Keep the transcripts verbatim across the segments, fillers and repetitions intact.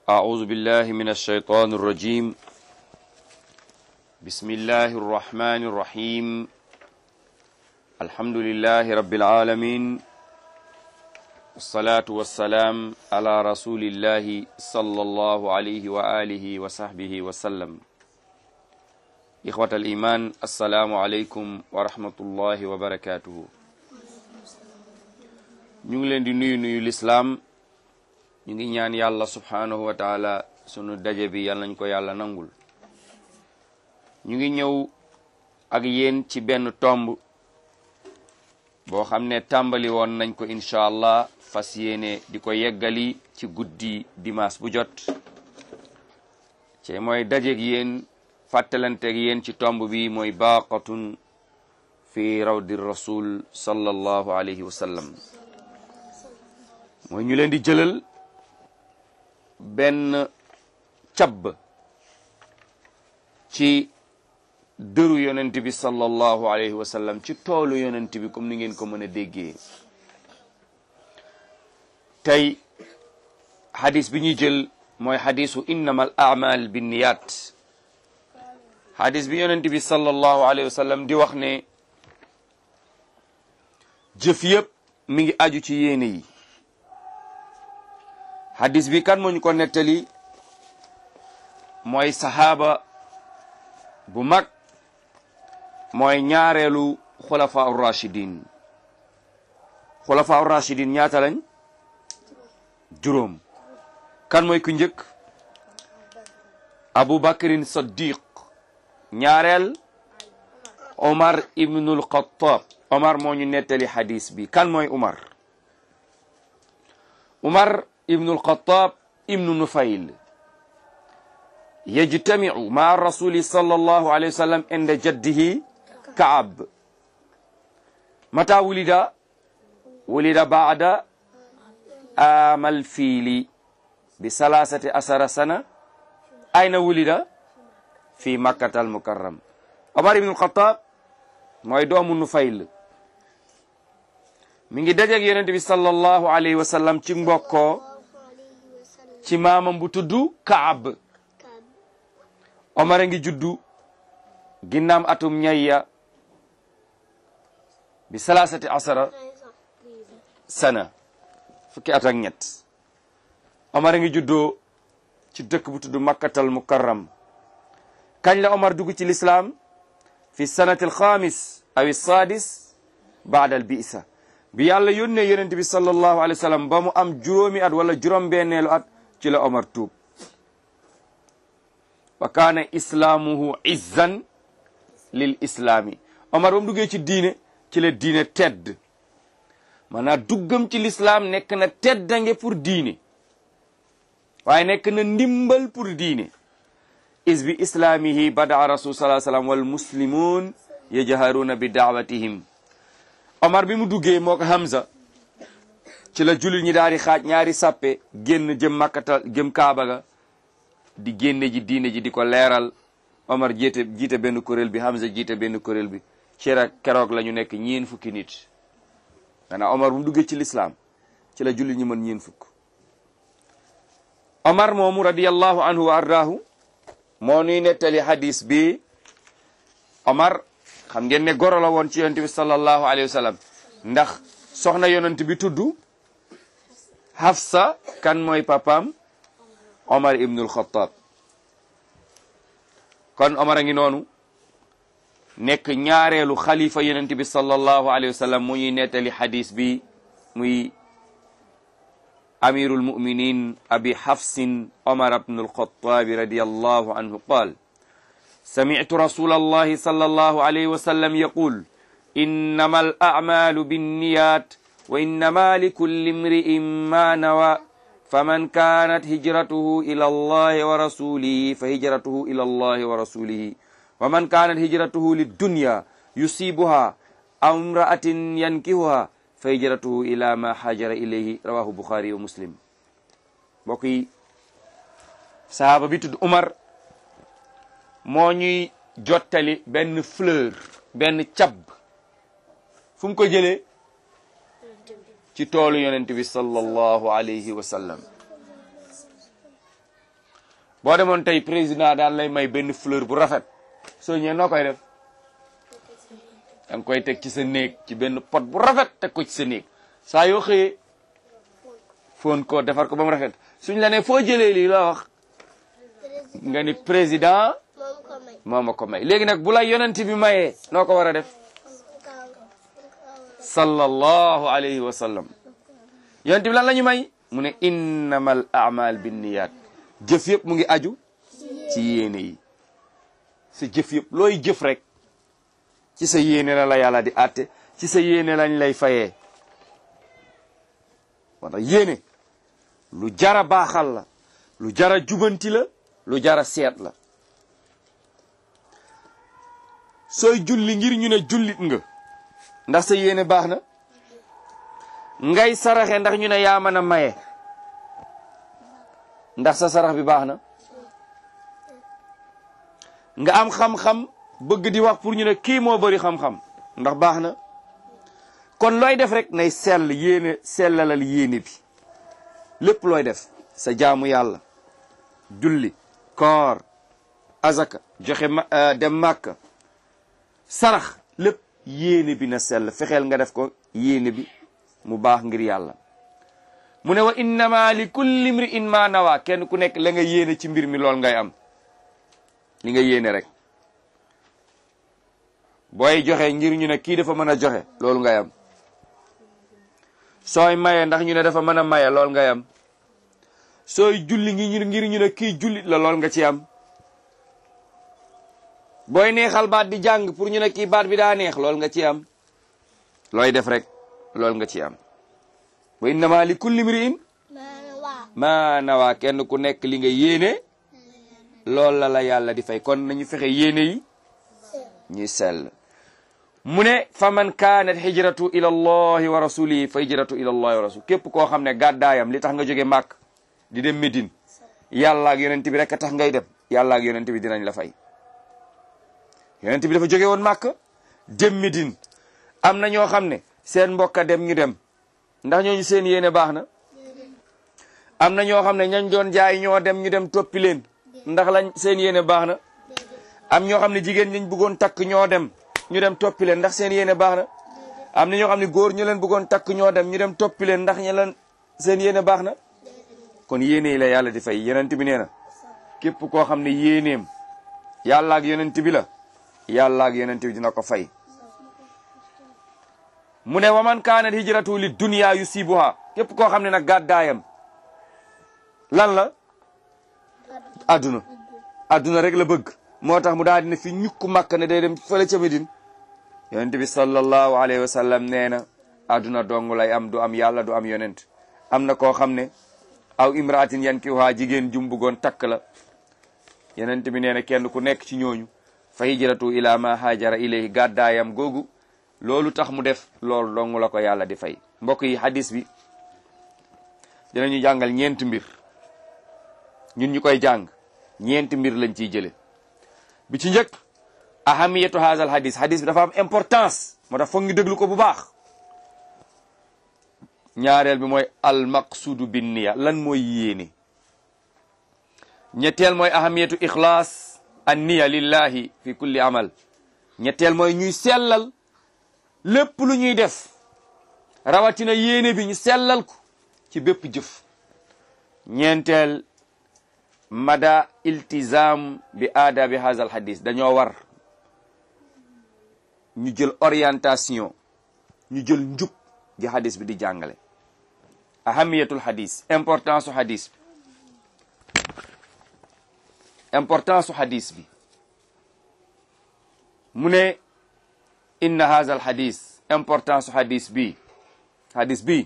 أعوذ بالله من الشيطان الرجيم بسم الله الرحمن الرحيم الحمد لله رب العالمين والصلاة والسلام على رسول الله صلى الله عليه وآله وصحبه وسلم إخوة الإيمان السلام عليكم ورحمة الله وبركاته ñu ngi leen di nuyu nuyu lislaam ñu ngi ñaan yàlla subhanahu wa taala sunu daje bi yàlla nañ ko yàlla nangul ñu ngi ñëw ak yéen ci benn tomb boo xam ne tàmbali woon nañ ko incha allah fas yéene di ko yeggali ci guddi dimanche bu jot ci mooy dajeeg yéen fàttalanteeg yéen ci tomb bi mooy baaqatun fi rawdi rasul sallallahu alayhi wa sallam mooy ñu leen di jëlal benn càbb ci dëru yonent bi sallallahu alayhi wa sallam ci toolu yonent bi comme ni ngeen ko mën a déggee tey xadis bi ñuy jël mooy xadisu innamal a'mal binniyat xadis bi yonent bi sallallahu alayhi wa sallam di wax ne jëf yëpp mi ngi aju ci yéene yi hadis bi kan moo ñu ko nettali mooy sahaaba bu mag mooy ñaareelu xulafa urrachidin xulafa urrachidin ñaata lañ juróom kan mooy ku njëkk abu bakrin saddiq ñaareel omar ibnul xattaab omar moo ñu nettali hadis bi kan mooy omar omar ibnu alxataab ibnu nufayl yajtamiu maa rasuli sallallahu alayhi wa sallam inda jaddihi kaab mata wulida wulida baada amal fiili bi salasati asara sana ayna wulida fi makkata al mukarram omar ibnu alxataab mooy doomu nufayl mi ngi dajeeg yonent bi sallallahu alayhi wa sallam ci mbokkoo ci maamam bu tuddu Kaab Omar a ngi juddu ginnaam atum ñayya bi salasati asara sana fukki at ak ñett Omar a ngi juddoo ci dëkk bu tuddu Makkatal Mukarram kañ la Omar dugg ci lislaam fi sanati alxamis aw sadis baada al bi'sa bi yàlla yónnee yonent bi sallallahu alayhi wa sallam ba mu am juróomi at wala juróom benneelu at ci la Omar tuub wa kaana islaamuhu izzan lil islaami Omar ba mu duggee ci diine ci la diine tedd maanaam duggam ci lislaam nekk na teddange pour diine waaye nekk na ndimbal pour diine is bi islaamihi badaa rasul sallallahu alayhi wa sallam wal muslimun yajharuuna bi daawatihim Omar bi mu duggee moo ko Hamza ci la jullit ñi daal di xaaj ñaari sàppe génn jëm Makkata jëm Kaaba ga di génne ji diine ji di ko leeral Omar jiite jiite benn kuréel bi Hamza jiite benn kuréel bi ci rek keroog la ñu nekk ñeen fukki nit maanaam Omar bu mu duggee ci lislaam ci la jullit ñi mën ñeen fukk Omar moomu radiyallahu anhu wa ardaahu moo nuy nettali hadis bi Omar xam ngeen ne goro la woon ci yonent bi sallallahu alayhi wa sallam ndax soxna yonent bi tudd Hafsa kan mooy papaam Omar ibnul Xattaab kon Omar a ngi noonu nekk ñaareelu xalifa yonent bi sallallahu alayhi wa sallam mu ñuy nettali hadis bi muy amirul muminin abi Hafsin Omar ibnul Xattaab radiyallahu anhu qaal sami'tu rasulallahi sallallahu alayhi wa sallam yaqul innama al a'malu binniyat wa innama likulli imri'in ma nawa faman kanat hijratuhu ila allahi wa rasulihi fa hijratuhu ila allahi wa rasulihi wa man kanat hijratuhu liddunya yusibuha aw imra'atin yankihuha fa hijratuhu ila ma hajara ilayhi rawahu bukhari wa muslim mbokk yi sahaaba bi tudd Umar moo ñuy jottali benn fleur benn cab fu mu ko jëlee ci toolu yonent bi sallallahu alayhi wa sallam boo demoon tey président daal lay may benn fleur bu rafet soo ñëwee noo koy def da nga koy teg ci sa néeg ci benn pot bu rafet teg ko ci sa néeg saa yoo xëyee foon ko defar ko ba mu rafet suñ la ne foo jëlee lii loo wax nga ni président moo ma ko may léegi nag bu la yonent bi mayee noo ko war a def sallallahu alayhi wa sallam yonent bi lan la ñu may mu ne innamal a'mal binniyat jëf yëpp mu ngi aju ci yéene yi sa jëf yëpp looy jëf rek ci sa yéene la la yàlla di àtte ci sa yéene lañ lay fayee wala yéene lu jara baaxal la lu jara jubanti la lu jara seet la sooy julli ngir ñu ne jullit nga ndax sa yéene baax na ngay saraxe ndax ñu ne yaa mën a maye ndax sa sarax bi baax na nga am xam-xam bëgg di wax pour ñu ne kii moo bari xam-xam ndax baax na kon looy def rek nay sell yéene sellalal yéene bi lépp looy def sa jaamu yàlla julli koor azaka joxe ma dem màkka sarax lépp yéene bi na sell fexeel nga def ko yéene bi mu baax ngir yàlla mu ne wa innama li kulli imri'in ma nawa kenn ku nekk la nga yéene ci mbir mi lool ngay am li nga yéene rek booy joxe ngir ñu ne kii dafa mën a joxe loolu ngay am sooy maye ndax ñu ne dafa mën a maye lool ngay am sooy julli ngi ngir ñu ne kii jullit la lool nga ci am booy neexal baat di jàng pour ñu ne kii baat bi daa neex lool nga ci am looy def rek lool nga ci am wa innama li kulli imri'in ma nawa kenn ku nekk li nga yéene lool la la yàlla di fay kon nañu fexe yéene yi ñuy sell mu ne fa man kaanat hijratu ila allahi wa rasulihi fa hijratu ila allahi wa rasul képp koo xam ne gàddaayam li tax nga jóge màkk di dem Médine yàlla ak yonent bi rek a tax ngay dem yàlla ak yonent bi dinañ la fay yonent bi dafa jóge woon màkk dem Médine am na ñoo xam ne seen mbokka dem ñu dem ndax ñooñu seen yéene baax na am na ñoo xam ne ñañ doon jaay ñoo dem ñu dem toppi leen ndax lañ seen yéene baax na am ñoo xam ne jigéen ñañ bëggoon takk ñoo dem ñu dem toppi leen ndax seen yéene baax na am na ñoo xam ne góor ñu leen bëggoon takk ñoo dem ñu dem toppi leen ndax ñu leen seen yéene baax na kon yéene yi la yàlla di fay yonent bi nee na képp koo xam ne yéeneem yàlla ak yonent bi la yàlla ak yonent bi dina ko fay mu ne waman kaanat hijratu li dunya yusibuha képp koo xam ne nag gàddaayam lan la adduna adduna rek la bëgg moo tax mu daal dina fi ñukku Makka ne day dem fële ca Medine yonent bi sallallahu alayhi wa sallam nee na adduna dong lay am du am yàlla du am yonent am na koo xam ne aw imraatin yankihuha jigéen jum bëggoon takk la yonent bi nee na kenn ku nekk ci ñooñu fa hijratu ila ma hajara ilayhi gàddaayam googu loolu tax mu def loolu dong la ko yàlla di fay mbokk yi hadis bi dinañu jàngal ñeenti mbir ñun ñu koy jàng ñeenti mbir lañ ciy jële bi ci njëkk ahamiyatu hazal hadis hadis bi dafa am importance moo tax foog ñu déglu ko bu baax ñaareel bi mooy al maqsudu bin niya lan mooy yéene ñetteel mooy ahamiyatu ixlaas an niya lillahi fi kulli amal ñetteel mooy ñuy sellal lépp lu ñuy def rawatina yéene bi ñu sellal ko ci bépp jëf ñeenteel mada iltizam bi aadabi hazal hadis dañoo war ñu jël orientation ñu jël njub gi hadis bi di jàngale ahamiyatul hadis importance su hadis bi importance su hadis bi mu ne inna hazal hadis importance su hadis bi hadis bi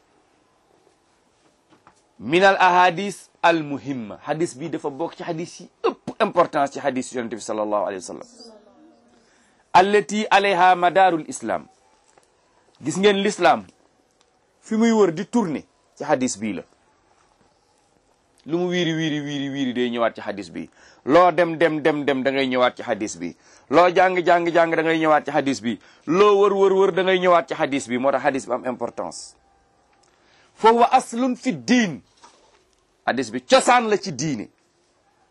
min al ahadis al muhimma hadis bi dafa bokk ci hadis yi ëpp importance ci hadis yonent bi sallallahu alayhi wa sallam allati alayha madarul islam gis ngeen l'islam fi muy wër di tourner ci hadis bii la lu mu wiiri wiiri wiiri wiiri day ñëwaat ci hadis bi loo dem dem dem dem da ngay ñëwaat ci hadis bi loo jàng jàng jàng da ngay ñëwaat ci hadis bi loo wër wër wër da ngay ñëwaat ci hadis bi moo tax hadis bi am importance fa huwa aslun fi diin hadis bi cosaan la ci diine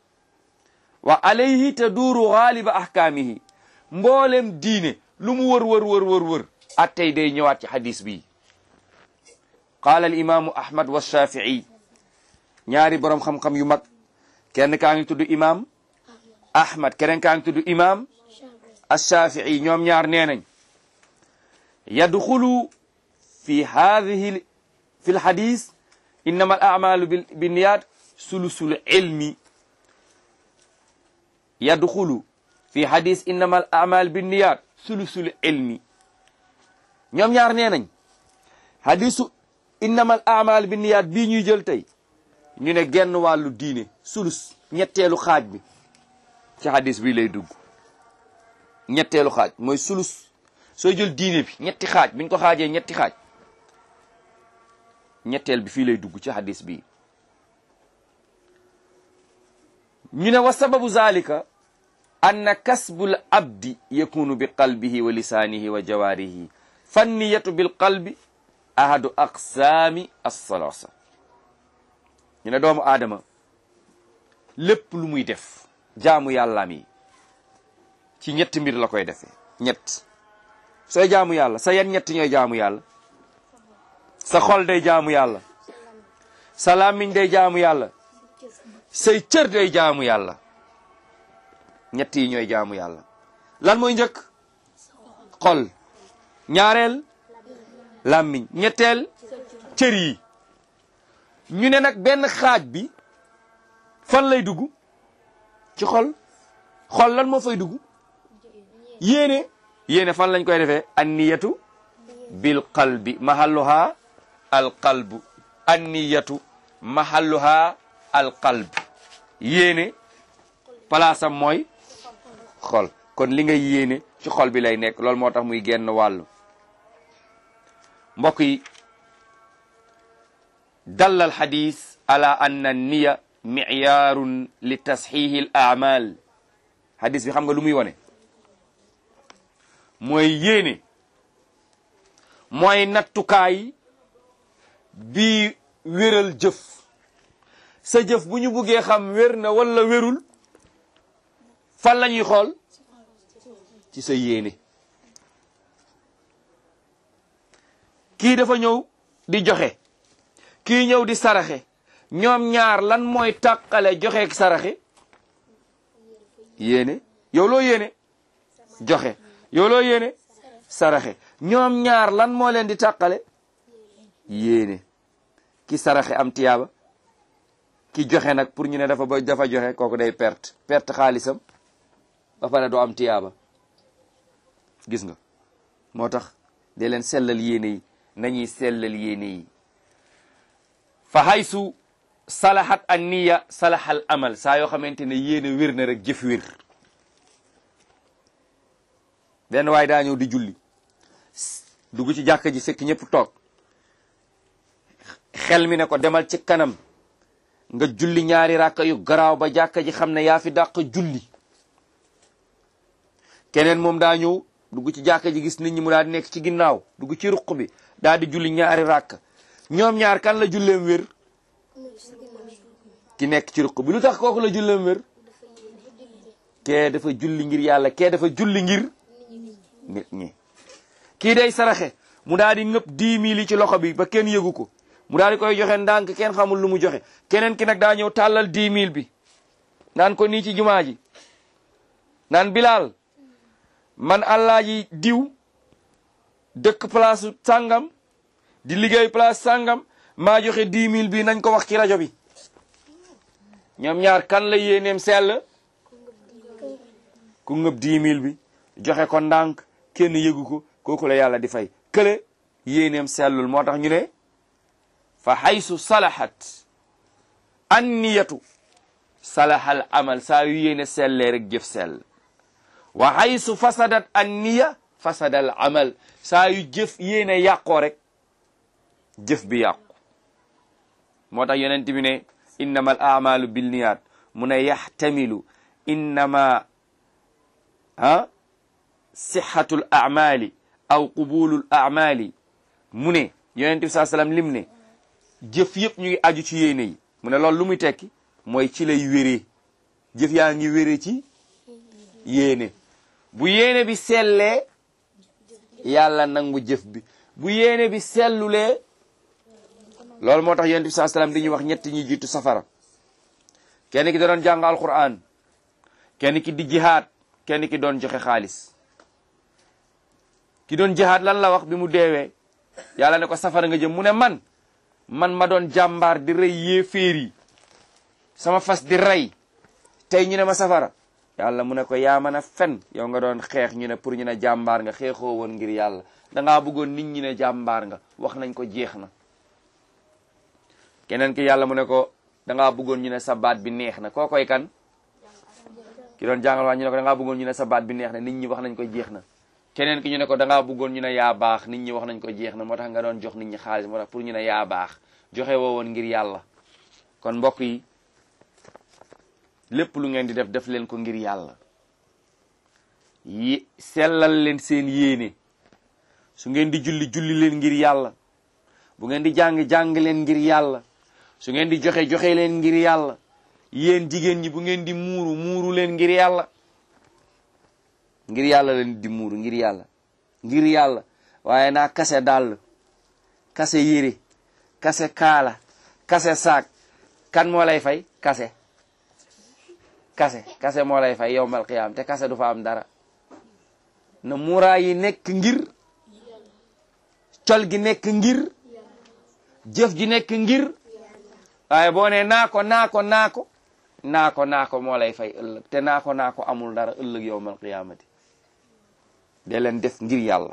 wa alayhi taduuru gaaliba ahkaamihi mboolem diine lu mu wër wër wër wër wër attey day ñëwaat ci hadis bi qaala al imaamu ahmad wa shafii ñaari borom xam-xam yu mag kenn kaa ngi tudd imaam ahmad keneen kaa ngi tudd imaam ashafii ñoom ñaar nee nañ yadxulu fi haadihi fi lhadis innama al amalu binniyat sulusul ilmi yadxulu fi hadis innama al amal binniyat sulusul ilmi ñoom ñaar nee nañ hadisu innama al amal binniyat bii ñuy jël tey ñu ne genn wàllu diine sulus ñetteelu xaaj bi ci hadis bi lay dugg ñetteelu xaaj mooy sulus soo jël diine bi ñetti xaaj biñ ko xaajee ñetti xaaj ñetteel bi fii lay dugg ci hadis bi ñu ne wa sababu zalika anna kasbul abdi yakunu bi qalbihi wa lisaanihi wa jawaarihi fanniyatu bil qalbi ahadu aqsaami as-salaasa ñu ne doomu aadama lépp lu muy def jaamu yàllaam yi ci ñetti mbir la koy defee ñett sooy jaamu yàlla sa yan ñett ñooy jaamu yàlla sa xol day jaamu yàlla sa làmmiñ day jaamu yàlla say cër day jaamu yàlla ñett yi ñooy jaamu yàlla lan mooy njëkk xol ñaareel làmmiñ ñetteel cër yi ñu ne nag benn xaaj bi fan lay dugg ci xol xol lan moo fay dugg yéene yéene fan lañ koy defee anniyatu bil qalbi mahalluha al qalbu anniyatu mahalluha al qalb yéene palaasam mooy xol kon li nga yéene ci xol bi lay nekk loolu moo tax muy genn wàllu mbokk yi dalla al hadis ala anna niya mi'yaarun li tasxiihi al a'mal hadis bi xam nga lu muy wone mooy yéene mooy nattukaay bi wéral jëf sa jëf bu ñu buggee xam wér na wala wérul fan la ñuy xool ci sa yéene kii dafa ñëw di joxe kii ñëw di saraxe ñoom ñaar lan mooy tàqale joxe ak saraxe yéene yow loo yéene joxe yow loo yéene saraxe ñoom ñaar lan moo leen di tàqale yéene ki saraxe am tiyaaba ki joxe nag pour ñu ne dafa ba dafa joxe kooku day perte perte xaalisam ba pare doo am tiyaaba gis nga moo tax de leen sellal yéene yi nañuy sellal yéene yi fa haysu salahat an niya salahal amal saa yoo xamante ne yéene wér na rek jëf wér benn waaye daa ñëw di julli dugg ci jàkka ji fekk ñëpp toog xel mi ne ko demal ci kanam nga julli ñaari ràkka yu garaaw ba jàkka ji xam ne yaa fi dàq julli keneen moom daa ñëw dugg ci jàkka ji gis nit ñi mu daal di nekk ci ginnaaw dugg ci ruq bi daal di julli ñaari ràkka ñoom ñaar kan la julleem wér ki nekk ci ruq bi lu tax kooku la julleem wér kee dafa julli ngir yàlla kee dafa julli ngir nit ñi kii day saraxe mu daal di ngëpp dix mille yi ci loxo bi ba kenn yëgu ko mu daal di koy joxe ndànk kenn xamul lu mu joxe keneen ki nag daa ñëw tàllal dix mille bi naan ko nii ci jumaa ji naan Bilal man Alaaji diw dëkk place sàngam di liggéey place sàngam maa joxe dix mille bi nañ ko wax ci rajo bi ñoom ñaar kan la yéeneem sell ku ngëpp dix mille bi joxe ko ndànk kenn yëgu ko kooku la yàlla di fay kële yéeneem sellul moo tax ñu ne fa haysu salahat an niyatu salahal amal saa yu yéene sellee rek jëf sell wa haysu fasadat an niya fasadal amal saa yu jëf yéene yàqoo rek jëf bi yàqu moo tax yonent bi ne innama al amalu binniyat mu ne yaxtamilu innama ah sixatul amali aw qubulul amali mu ne yonent bi saa sallam lim ne jëf yëpp ñu ngi aju ci yéene yi mu ne loolu lu muy tekki mooy ci lay wéree jëf yaa ngi wére ci yéene bu yéene bi sellee yàlla nangu jëf bi bu yéene bi sellulee loolu moo tax yonent bi sallallahu alayhi wasallam di ñuy wax ñetti ñi jiitu safara kenn ki da doon jàng alquran kenn ki di jihaad kenn ki doon joxe xaalis ki doon jihaad lan la wax bi mu deewee yàlla ne ko safara nga jëm mu ne man man ma doon jàmbaar di rey yéeféer yi sama fas di rey tey ñu ne ma safara yàlla mu ne ko yaa mën a fen yow nga doon xeex ñu ne pour ñu ne jàmbaar nga xeexoo woon ngir yàlla dangaa bëggoon nit ñi ne jàmbaar nga wax nañ ko jeex na keneen ki yàlla mu ne ko dangaa bëggoon ñu ne sa baat bi neex na koo koy kan ki doon jàngal waa ñu ne ko dangaa bëggoon ñu ne sa baat bi neex na nit ñi wax nañ ko jeex na keneen ki ñu ne ko dangaa bëggoon ñu ne yaa baax nit ñi wax nañ ko jeex na moo tax nga doon jox nit ñi xaalis moo tax pour ñu ne yaa baax joxe woo woon ngir yàlla kon mbokk yi lépp lu ngeen di def def leen ko ngir yàlla yi sellal leen seen yéene su ngeen di julli julli leen ngir yàlla bu ngeen di jàng jàng leen ngir yàlla su ngeen di joxe joxe leen ngir yàlla yéen jigéen ñi bu ngeen di muuru muuru leen ngir yàlla ngir yàlla leen di muuru ngir yàlla ngir yàlla waaye naa kase dàll kase yére kase kaala kase saak kan moo lay fay kase kase kase moo lay fay yowmal qiyaam te kase du fa am dara na muuraay yi nekk ngir col gi nekk ngir jëf ji nekk ngir waaye boo ne naa ko naa ko naa ko naa ko naa ko moo lay fay ëllëg te naa ko naa ko amul dara ëllëg yowmal qiyaamati de leen def ngir yàlla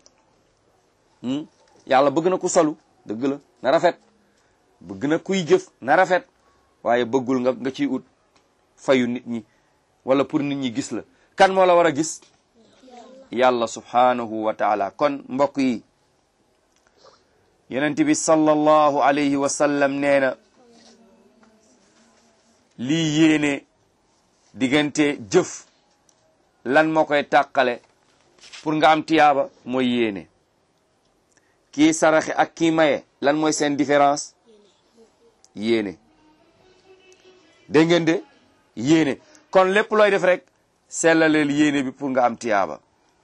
yàlla bëgg na ku solu dëgg la na rafet bëgg na kuy jëf na rafet waaye bëggul nga nga ciy ut fayu nit ñi wala pour nit ñi gis la kan moo la war a gis yàlla subhanahu wa taala kon mbokk yi yonent bi sallallahu alayhi wa sallam nee na lii yéene diggante jëf lan moo koy tàqale pour nga am tiyaaba mooy yéene kii saraxe ak kii maye lan mooy seen différence yéene dégg ngeen de yéene kon lépp looy def rek sellaleel yéene bi pour nga am tiyaaba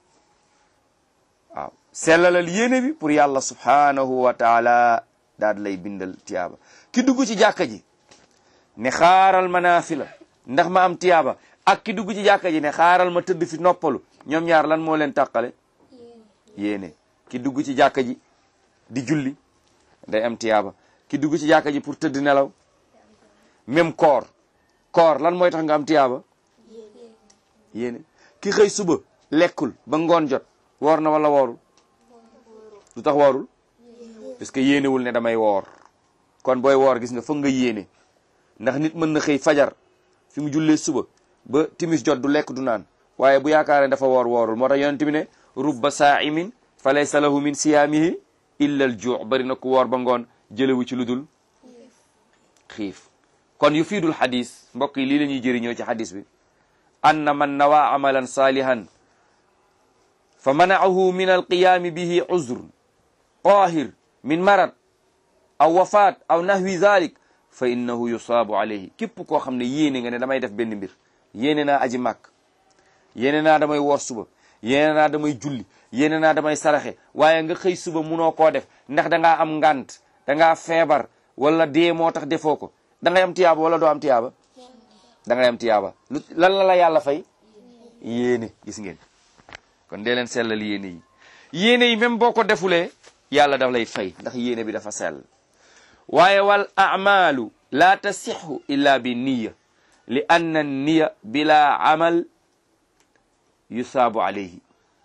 waaw sellaleel yéene bi pour yàlla subhanahu wa taala daal lay bindal tiyaaba ki dugg ci jàkka ji ne xaaral ma naafila ndax ma am tiyaaba ak ki dugg ci jàkka ji ne xaaral ma tëdd fi noppalu ñoom ñaar lan moo leen tàqale yéene ki dugg ci jàkka ji di julli day am tiyaaba ki dugg ci jàkka ji pour tëdd nelaw même koor koor lan mooy tax nga am tiyaaba yéene ki xëy suba lekkul ba ngoon jot woor na wala woorul lu tax woorul parce que yéenewul ne damay woor kon booy woor gis nga foog nga yéene ndax nit mën na xëy fajar fi mu jullee suba ba timis jot du lekk du naan waaye bu yaakaaree dafa woor woorul moo tax yonent bi ne rubba saa'imin fa laysa lahu min siyaamihi illa al juu' bari na ku woor ba ngoon jëlewu ci lu dul xiif kon yu fiidul xadis mbokk yi lii la ñuy jëriñoo ci xadis bi anna man nawaa amalan salihan fa manaahu min alqiyaami bihi uzrun qaahir min marad aw wafaat aw nahwi dhalik fa innahu yusaabu alayhi képp koo xam ne yéene nga ne damay def benn mbir yéene naa aji màkk yéene naa damay woor suba yéene naa damay julli yéene naa damay saraxe waaye nga xëy suba munoo koo def ndax dangaa am ngant dangaa feebar wala dee moo tax defoo ko da ngay am tiyaaba wala doo am tiyaaba da ngay am tiyaaba lu lan la la yàlla fay yéene gis ngeen kon dee leen sellal yéene yi yéene yi même boo ko defulee yàlla daf lay fay ndax yéene bi dafa sell waaye wal a'malu la tasixu illa bi niya li anna niya bila amal yusaabu alayhi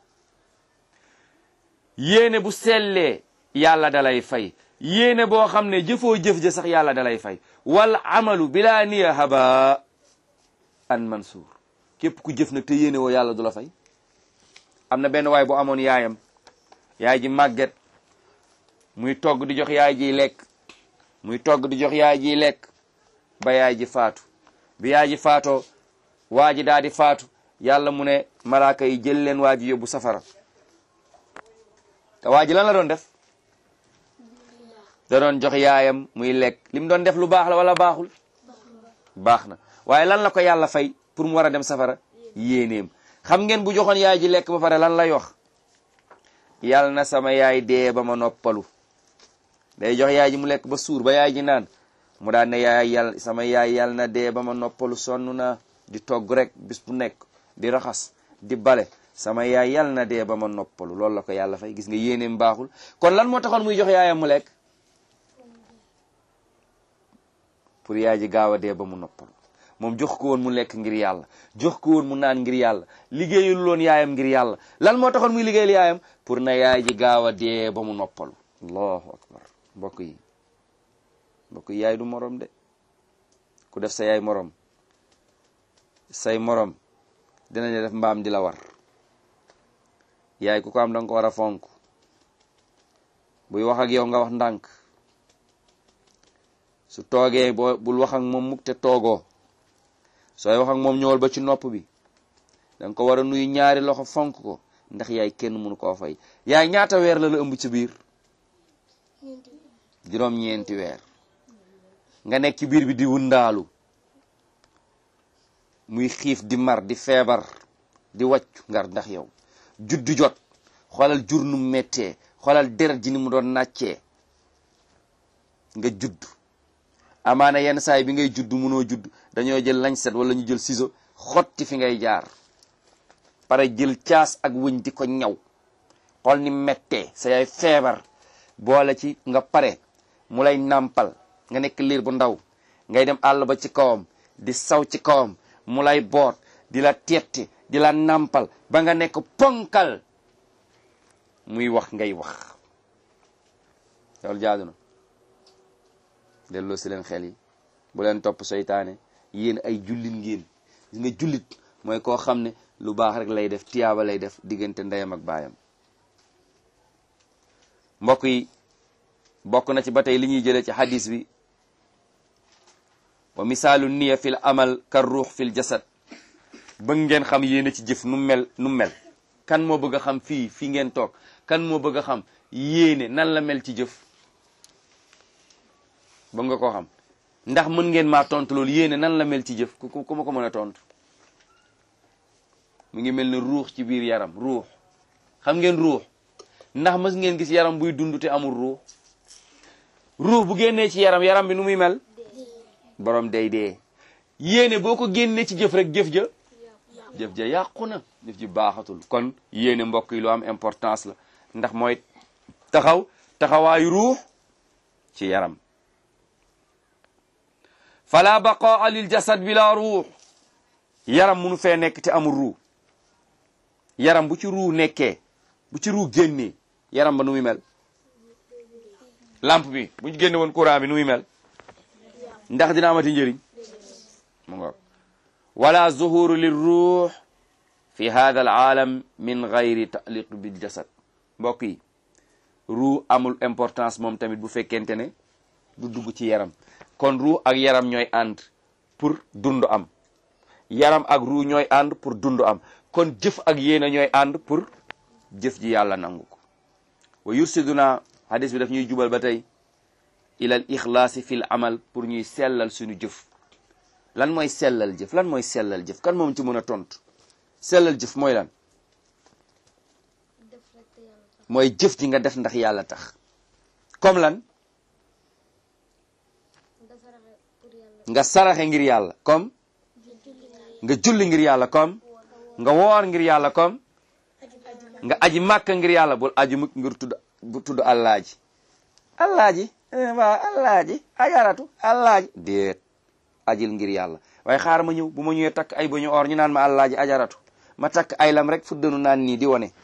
yéene bu sellee yàlla dalay fay yéene boo xam ne jëfoo jëf ja sax yàlla dalay fay wal amalu bila niya haba an mansuur képp ku jëf nag te yéene woo yàlla du la fay am na benn waay bu amoon yaayam yaay ji màgget muy togg di jox yaay ji lekk muy togg di jox yaay ji lekk ba yaay ji faatu bi yaay ji faatoo waa ji daal di faatu yàlla mu ne malaaka yi jël leen waa ji yóbbu safara te waa ji lan la doon def da doon jox yaayam muy lekk li mu doon def lu baax la wala baaxul baax na waaye lan la ko yàlla fay pour mu war a dem safara yéeneem. xam ngeen bu joxoon yaay ji lekk ba pare lan lay wax? yàlla na sama yaay dee ba ma noppalu. day jox yaay ji mu lekk ba suur ba yaay ji naan mu daan ne yaay yàlla sama yaay yàlla na dee ba ma noppalu, sonn naa di togg rek bis bu nekk di raxas di bale, sama yaay yàlla na dee ba ma noppalu. loolu la ko yàlla fay. gis nga yéeneem baaxul. kon lan moo taxoon muy jox yaayam mu lekk? pour yaay ji gaaw a dee ba mu noppalu. moom jox ko woon mu lekk ngir yàlla, jox ko woon mu naan ngir yàlla, liggéeyul loon yaayam ngir yàlla. lan moo taxoon muy liggéeyal yaayam? pour na yaay ji gaaw a dee ba mu noppalu. allahu akbar. mbokk yi mbokk yi yaay du morom de. ku def sa yaay morom, say morom dinañ def mbaam di la war. yaay ku ko am danga ko war a fonk. buy wax ak yow nga wax ndànk. su toogee boo bul wax ak moom mukk te toogoo. sooy wax ak moom ñëwal ba ci nopp bi. danga ko war a nuyu ñaari loxo fonk ko, ndax yaay kenn mënu koo fay. yaay ñaata weer la la ëmb ci biir? juróom ñeenti weer. nga nekk ci biir bi di wundaalu, muy xiif di mar di feebar di wàccu ngar ndax yow. juddu jot xoolal jur nu méttee, xoolal deret ji ni mu doon nàccee. nga judd amaana yenn saay bi ngay judd mënoo judd, dañoo jël lañset wala ñu jël ciseau xotti fi ngay jaar, pare jël caas ak wëñ di ko ñaw. xool ni méttee sa yaay feebar, boole ci nga pare mu lay nàmpal, nga nekk liir bu ndaw, ngay dem àll ba ci kawam di saw ci kawam, mu lay boot di la tetti di la nàmpal ba nga nekk ponkal, muy wax ngay wax. loolu jaadu na. delloo si leen xel yi, bu leen topp seytaane. yéen ay jullit ngeen. gis nga jullit mooy koo xam ne lu baax rek lay def, tiyaaba lay def diggante ndeyam ak baayam. mbokk yi bokk na ci ba tey li ñuy jëlee ci hadis bi, wa misaalu niya fil amal kar ruux fil jasad. bëgg ngeen xam yéene ci jëf nu mel nu mel. kan moo bëgg a xam fii fii ngeen toog, kan moo bëgg a xam yéene nan la mel ci jëf? bëgg nga koo xam? ndax mën ngeen maa tontu loolu, yéene nan la mel ci jëf? ku ku ma ko mën a tontu? mu ngi mel ne ruux ci biir yaram. ruux xam ngeen ruux? ndax mës ngeen gis yaram buy dund te amul ruux? ruux bu génnee ci yaram, yaram bi nu muy mel? borom day dee. yéene boo ko génnee ci jëf rek jëf ja jëf ja yàqu na, jëf ji baaxatul. kon yéene mbokk yi lu am importance la, ndax mooy taxaw taxawaayu ruux ci yaram. fala baqaa lil jasad bila ruux. yaram munu fee nekk te amul ruux. yaram bu ci ruux nekkee, bu ci ruux génnee, yaram ba nu muy mel? lampe bi bu ñu génne woon courant bi nu muy mel? ndax dina amati njëriñ? mu ngoog. wala zuhuru lir ruux fi hada al aalam min gayri taliq bil jasad. mbokk yi ruux amul importance moom tamit bu fekkente ne du dugg ci yaram. kon ruux ak yaram ñooy ànd pour dund am. yaram ak ruux ñooy ànd pour dund am. kon jëf ak yéene ñooy ànd pour jëf ji yàlla nangu ko. wa yursiduna hadis bi daf ñuy jubal ba tey ilal ixlaasi fil amal, pour ñuy sellal suñu jëf. lan mooy sellal jëf? lan mooy sellal jëf? kan moom ci mën a tontu? sellal jëf mooy lan? mooy jëf ji nga def ndax yàlla tax. comme lan? nga saraxe ngir yàlla, comme nga julli ngir yàlla, comme nga woor ngir yàlla, comme nga aji màkka ngir yàlla. bul aji mukk ngir tudd bu tudd allaaji allaaji waa allaaji ajaratu allaaji déet. ajil ngir yàlla. waaye xaar ma ñëw, bu ma ñëwee takk ay ba ñu or ñu naan ma allaaji ajaratu, ma takk ay lam rek fuddanu naan nii di wane.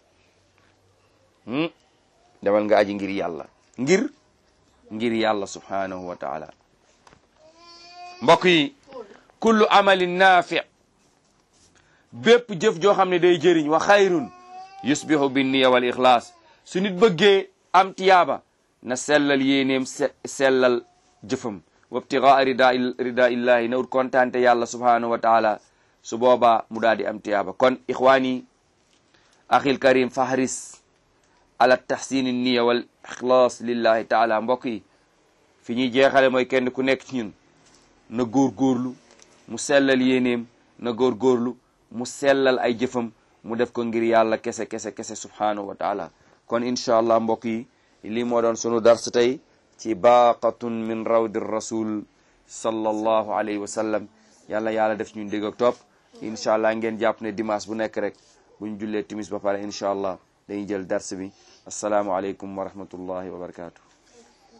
demal nga aji ngir yàlla, ngir ngir yàlla subhanahu wa taala. mbokk yi kullu amalin naafi, bépp jëf joo xam ne day jëriñ, wa xayrun yusbihu bin niya wal ixlaas. su nit bëggee am tiyaaba na sellal yéeneem sellal jëfam. wabtigaa rida rida illahi, na ut kontaante yàlla subhanahu wa taala. su boobaa mu daal di am tiyaaba. kon ixwaani axil karim fahris ala tahsin niya wal ixlaas lillahi taala. mbokk yi fi ñuy jeexale mooy kenn ku nekk ci ñun na góorgóorlu mu sellal yéeneem na góorgóorlu mu sellal ay jëfam mu def ko ngir yàlla kese kese kese subhanahu wa taala. kon incha allah mbokk yi lii moo doon sunu dars tey ci baaqatun min rawdi rasul sallallahu alayhi wa sallam. yàlla yàlla def ñu dégg ak topp. incha allah ngeen jàpp ne dimanche bu nekk rek bu ñu jullee timis ba pare incha allah dañuy jël dars bi. assalaamu aleykum wa rahmatullahi wa barakatuh.